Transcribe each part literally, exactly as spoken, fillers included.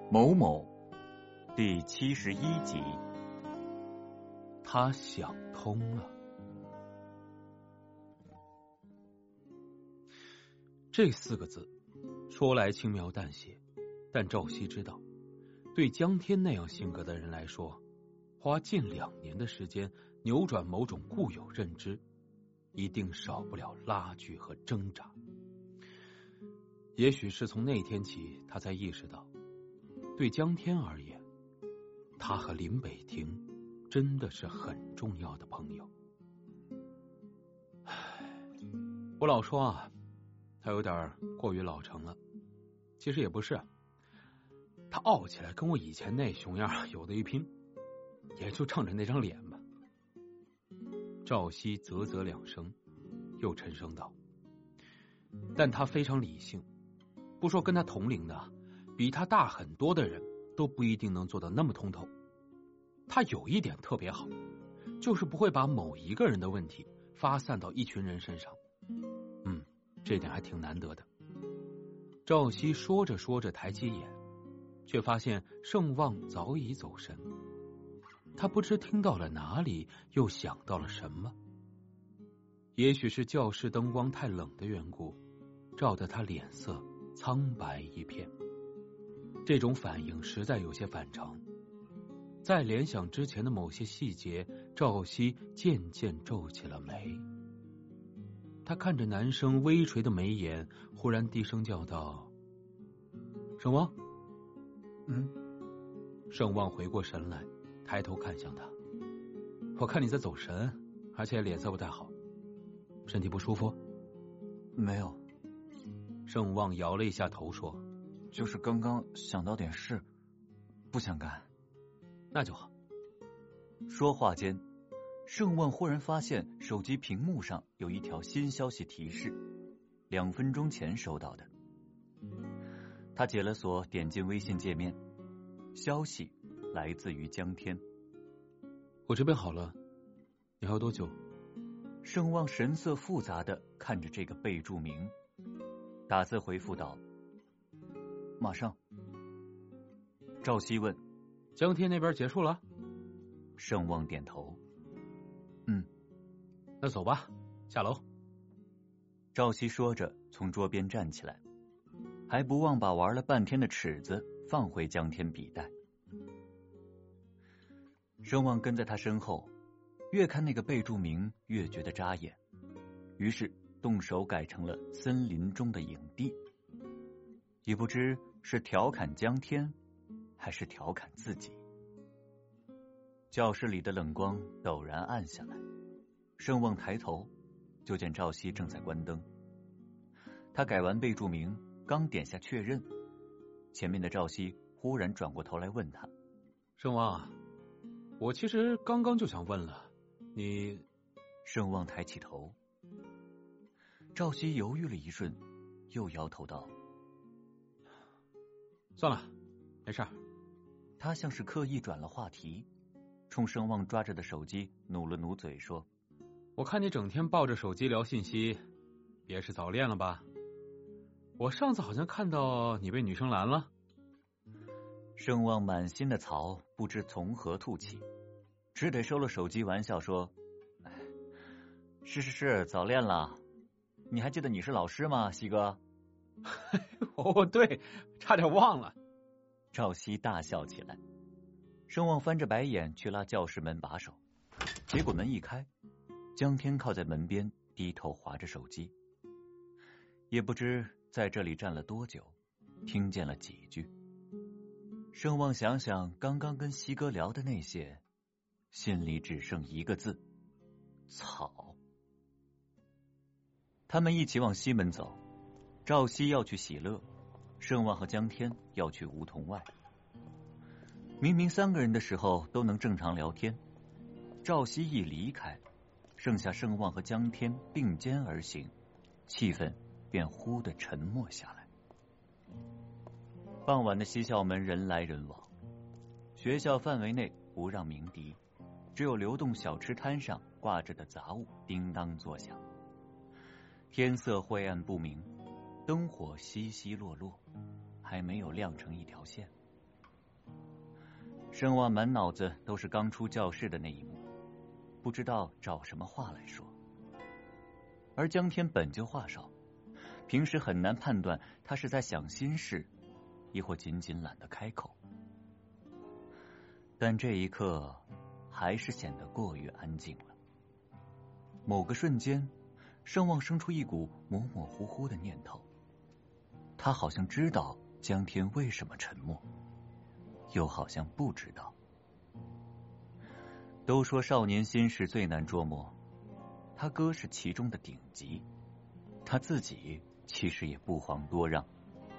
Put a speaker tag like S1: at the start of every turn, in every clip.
S1: 某某第七十一集。
S2: 他想通了。这四个字说来轻描淡写，但赵熙知道，对江天那样性格的人来说，花近两年的时间扭转某种固有认知，一定少不了拉锯和挣扎。也许是从那天起，他才意识到，对江天而言，他和林北亭真的是很重要的朋友。我老说啊，他有点过于老成了，其实也不是，他傲起来跟我以前那熊样有的一拼，也就仗着那张脸吧。赵熙啧啧两声，又沉声道：但他非常理性，不说跟他同龄的，比他大很多的人都不一定能做到那么通透。他有一点特别好，就是不会把某一个人的问题发散到一群人身上。嗯，这点还挺难得的。赵熙说着说着抬起眼，却发现盛望早已走神。他不知听到了哪里，又想到了什么。也许是教室灯光太冷的缘故，照得他脸色苍白一片。这种反应实在有些反常。在联想之前的某些细节，赵熙渐渐皱起了眉。他看着男生微垂的眉眼，忽然低声叫道：盛望。
S1: 嗯。
S2: 盛望回过神来，抬头看向他。我看你在走神，而且脸色不太好，身体不舒服？
S1: 没有。
S2: 盛望摇了一下头说：
S1: 就是刚刚想到点事，不想干。
S2: 那就好。
S1: 说话间，盛望忽然发现手机屏幕上有一条新消息提示，两分钟前收到的。他解了锁，点进微信界面，消息来自于江天。
S2: 我这边好了，你还要多久？
S1: 盛望神色复杂的看着这个备注名，打字回复道：马上。赵熙问：
S2: 江天那边结束了？
S1: 盛望点头。嗯。
S2: 那走吧，下楼。
S1: 赵熙说着从桌边站起来，还不忘把玩了半天的尺子放回江天笔袋。盛望跟在他身后，越看那个备注名越觉得扎眼，于是动手改成了森林中的影帝。也不知是调侃江天还是调侃自己。教室里的冷光陡然暗下来，盛望抬头就见赵熙正在关灯。他改完备注名，刚点下确认，前面的赵熙忽然转过头来问他：
S2: 盛望，我其实刚刚就想问了，你……
S1: 盛望抬起头。赵熙犹豫了一瞬，又摇头道：
S2: 算了，没事儿。
S1: 他像是刻意转了话题，冲盛望抓着的手机努了努嘴说：
S2: 我看你整天抱着手机聊信息，别是早恋了吧？我上次好像看到你被女生拦了。
S1: 盛望满心的槽不知从何吐起，只得收了手机，玩笑说：是是是，早恋了。你还记得你是老师吗，西哥？
S2: 哦，对，差点忘了。
S1: 赵熙大笑起来。盛望翻着白眼去拉教室门把手，结果门一开，江天靠在门边低头划着手机，也不知在这里站了多久，听见了几句。盛望想想刚刚跟西哥聊的那些，心里只剩一个字：草。他们一起往西门走，赵熙要去喜乐，盛望和江天要去梧桐外。明明三个人的时候都能正常聊天，赵熙一离开，剩下盛望和江天并肩而行，气氛便忽地沉默下来。傍晚的西校门人来人往，学校范围内不让鸣笛，只有流动小吃摊上挂着的杂物叮当作响。天色灰暗不明，灯火稀稀落落，还没有亮成一条线。 盛望满脑子都是刚出教室的那一幕，不知道找什么话来说。而江天本就话少，平时很难判断他是在想心事，亦或仅仅懒得开口。但这一刻还是显得过于安静了。某个瞬间，盛望生出一股模模糊糊的念头，他好像知道江天为什么沉默，又好像不知道。都说少年心事最难捉摸，他哥是其中的顶级，他自己其实也不遑多让。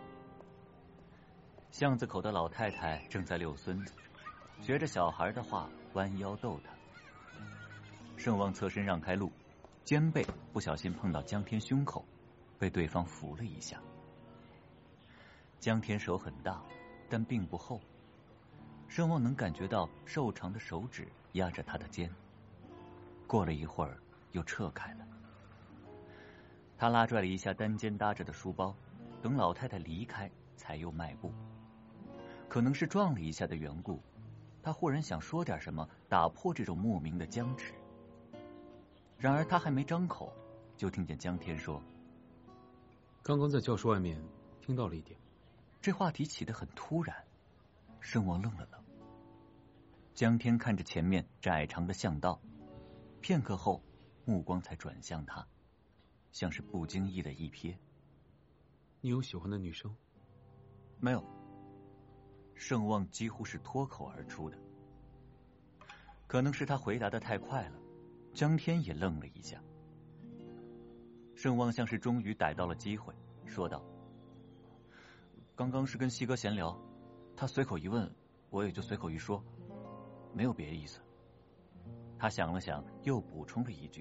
S1: 巷子口的老太太正在遛孙子，学着小孩的话弯腰逗他。盛望侧身让开路，肩背不小心碰到江天胸口，被对方扶了一下。江天手很大，但并不厚，盛望能感觉到瘦长的手指压着他的肩。过了一会儿又撤开了。他拉拽了一下单肩搭着的书包，等老太太离开才又迈步。可能是撞了一下的缘故，他忽然想说点什么打破这种莫名的僵持。然而他还没张口，就听见江天说：
S2: 刚刚在教室外面听到了一点。
S1: 这话题起得很突然，盛望愣了愣。江天看着前面这矮长的巷道，片刻后目光才转向他，像是不经意的一瞥。
S2: 你有喜欢的女生？
S1: 没有。盛望几乎是脱口而出的。可能是他回答的太快了，江天也愣了一下。盛望像是终于逮到了机会，说道：刚刚是跟西哥闲聊，他随口一问，我也就随口一说，没有别的意思。他想了想，又补充了一句：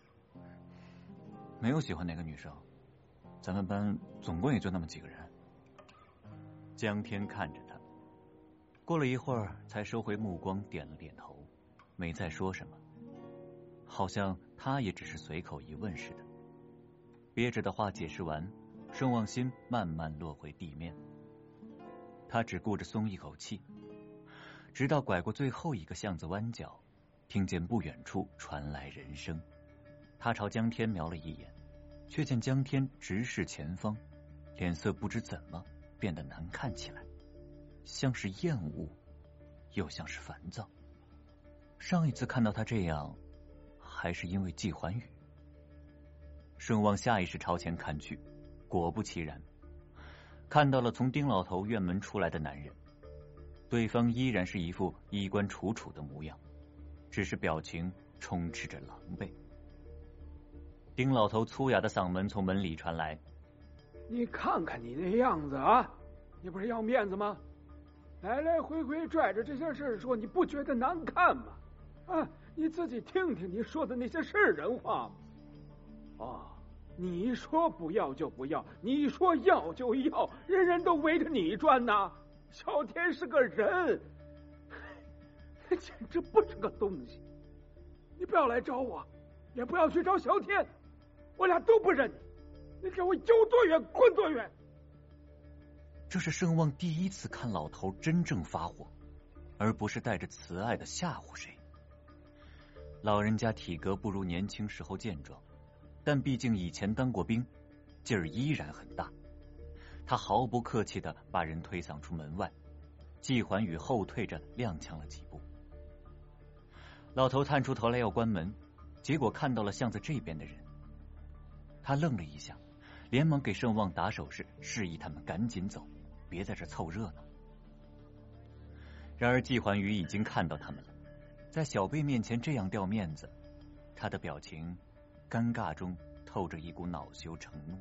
S1: 没有喜欢哪个女生，咱们班总共也就那么几个人。江天看着他，过了一会儿才收回目光，点了点头，没再说什么，好像他也只是随口一问似的。憋着的话解释完，盛望心慢慢落回地面。他只顾着松一口气，直到拐过最后一个巷子弯角，听见不远处传来人声。他朝江天瞄了一眼，却见江天直视前方，脸色不知怎么变得难看起来，像是厌恶，又像是烦躁。上一次看到他这样，还是因为季环宇。盛望下意识朝前看去，果不其然，看到了从丁老头院门出来的男人。对方依然是一副衣冠楚楚的模样，只是表情充斥着狼狈。丁老头粗哑的嗓门从门里传来：
S3: 你看看你那样子啊，你不是要面子吗？来来回回拽着这些事说，你不觉得难看吗？啊，你自己听听你说的那些是人话吗？哦，你说不要就不要，你说要就要，人人都围着你转呐。小天是个人，他简直不是个东西。你不要来找我，也不要去找小天，我俩都不认你。你给我有多远滚多远。
S1: 这是盛望第一次看老头真正发火，而不是带着慈爱的吓唬谁。老人家体格不如年轻时候健壮，但毕竟以前当过兵，劲儿依然很大。他毫不客气地把人推搡出门外，季环宇后退着踉跄了几步。老头探出头来要关门，结果看到了巷子这边的人。他愣了一下，连忙给盛望打手势，示意他们赶紧走，别在这凑热闹。然而季环宇已经看到他们了，在小辈面前这样掉面子，他的表情尴尬中透着一股恼羞成怒。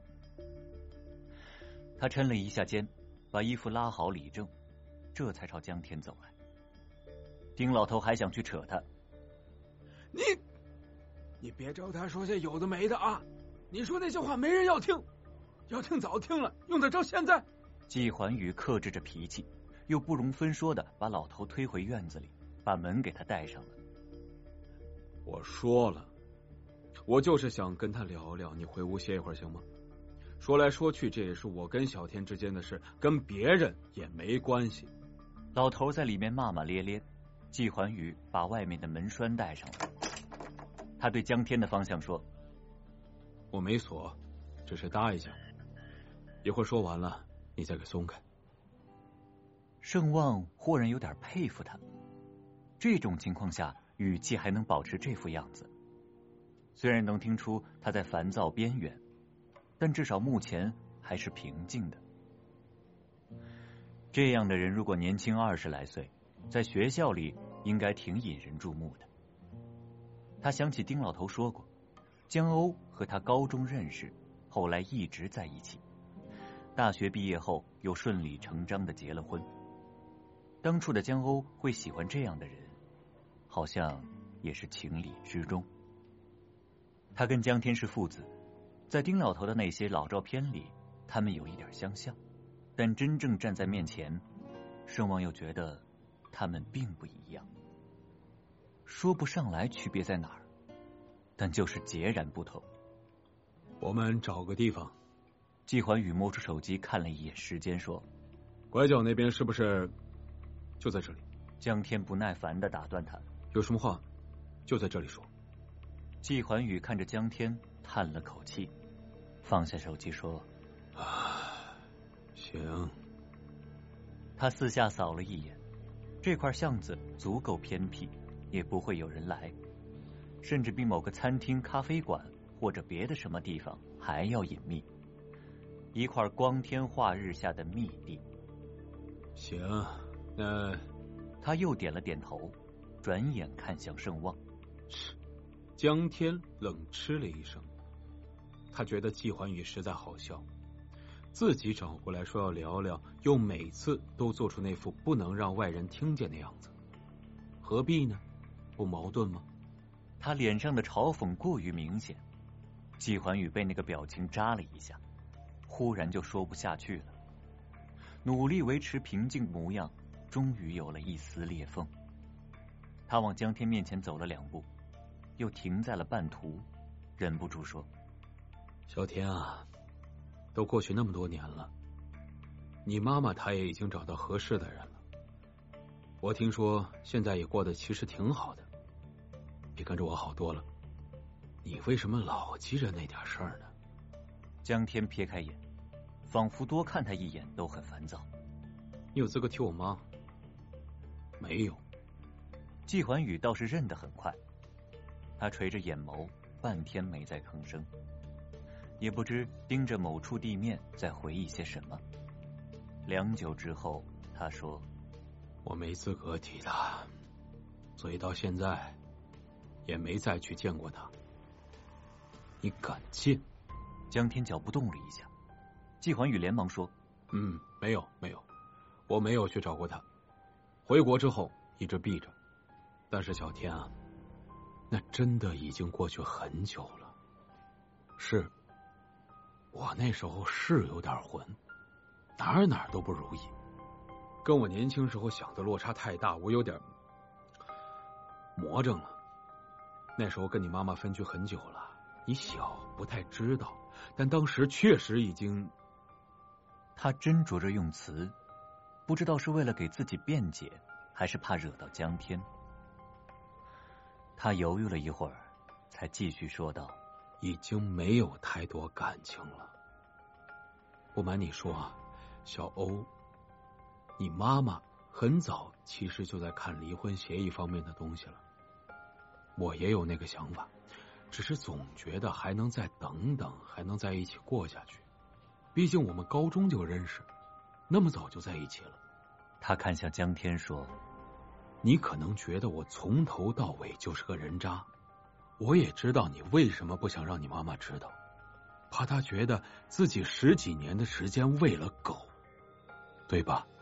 S1: 他抻了一下肩，把衣服拉好理正，这才朝江天走来。丁老头还想去扯他：
S3: 你你别找他说些有的没的啊，你说那些话没人要听，要听早听了，用得着现在？
S1: 季环宇克制着脾气，又不容分说的把老头推回院子里，把门给他带上了。
S2: 我说了，我就是想跟他聊聊，你回屋歇一会儿行吗？说来说去，这也是我跟小天之间的事，跟别人也没关系。
S1: 老头在里面骂骂咧咧，季环宇把外面的门栓带上了。他对江天的方向说：“
S2: 我没锁，只是搭一下，一会儿说完了你再给松开。”
S1: 盛旺忽然有点佩服他，这种情况下语气还能保持这副样子，虽然能听出他在烦躁边缘，但至少目前还是平静的。这样的人如果年轻二十来岁，在学校里应该挺引人注目的。他想起丁老头说过，江欧和他高中认识，后来一直在一起，大学毕业后又顺理成章的结了婚。当初的江欧会喜欢这样的人，好像也是情理之中。他跟江天是父子，在丁老头的那些老照片里，他们有一点相像，但真正站在面前，盛旺又觉得他们并不一样。说不上来区别在哪儿，但就是截然不同。
S2: 我们找个地方。
S1: 季环宇摸出手机看了一眼时间，说：“
S2: 拐角那边是不是就在这里？”
S1: 江天不耐烦的打断他：“
S2: 有什么话就在这里说。”
S1: 季环宇看着江天，叹了口气，放下手机说：“
S2: 啊，行。”
S1: 他四下扫了一眼，这块巷子足够偏僻，也不会有人来，甚至比某个餐厅、咖啡馆或者别的什么地方还要隐秘，一块光天化日下的密地。
S2: 行，那
S1: 他又点了点头，转眼看向盛旺。
S2: 江天冷嗤了一声，他觉得季环宇实在好笑，自己找过来说要聊聊，又每次都做出那副不能让外人听见的样子，何必呢？不矛盾吗？
S1: 他脸上的嘲讽过于明显，季环宇被那个表情扎了一下，忽然就说不下去了，努力维持平静模样，终于有了一丝裂缝。他往江天面前走了两步，又停在了半途，忍不住说：“
S2: 小天啊，都过去那么多年了，你妈妈她也已经找到合适的人了，我听说现在也过得其实挺好的，比跟着我好多了，你为什么老记着那点事儿呢？”
S1: 江天撇开眼，仿佛多看他一眼都很烦躁。
S2: “你有资格提我妈？没有。”
S1: 季环宇倒是认得很快，他垂着眼眸，半天没再吭声，也不知盯着某处地面在回忆些什么。良久之后，他说：“
S2: 我没资格提他，所以到现在也没再去见过他。你敢见？”
S1: 江天脚步动了一下，季环宇连忙说：“
S2: 嗯，没有没有，我没有去找过他。回国之后一直避着。但是小天啊，那真的已经过去很久了。是，我那时候是有点混，哪儿哪儿都不如意，跟我年轻时候想的落差太大，我有点魔怔了。那时候跟你妈妈分居很久了，你小不太知道，但当时确实已经……
S1: 他斟酌着用词，不知道是为了给自己辩解，还是怕惹到江天。他犹豫了一会儿，才继续说道：“
S2: 已经没有太多感情了。不瞒你说啊，小欧，你妈妈很早其实就在看离婚协议方面的东西了。我也有那个想法，只是总觉得还能再等等，还能在一起过下去。毕竟我们高中就认识，那么早就在一起了。”
S1: 他看向江天说：“
S2: 你可能觉得我从头到尾就是个人渣，我也知道你为什么不想让你妈妈知道，怕她觉得自己十几年的时间喂了狗，对吧？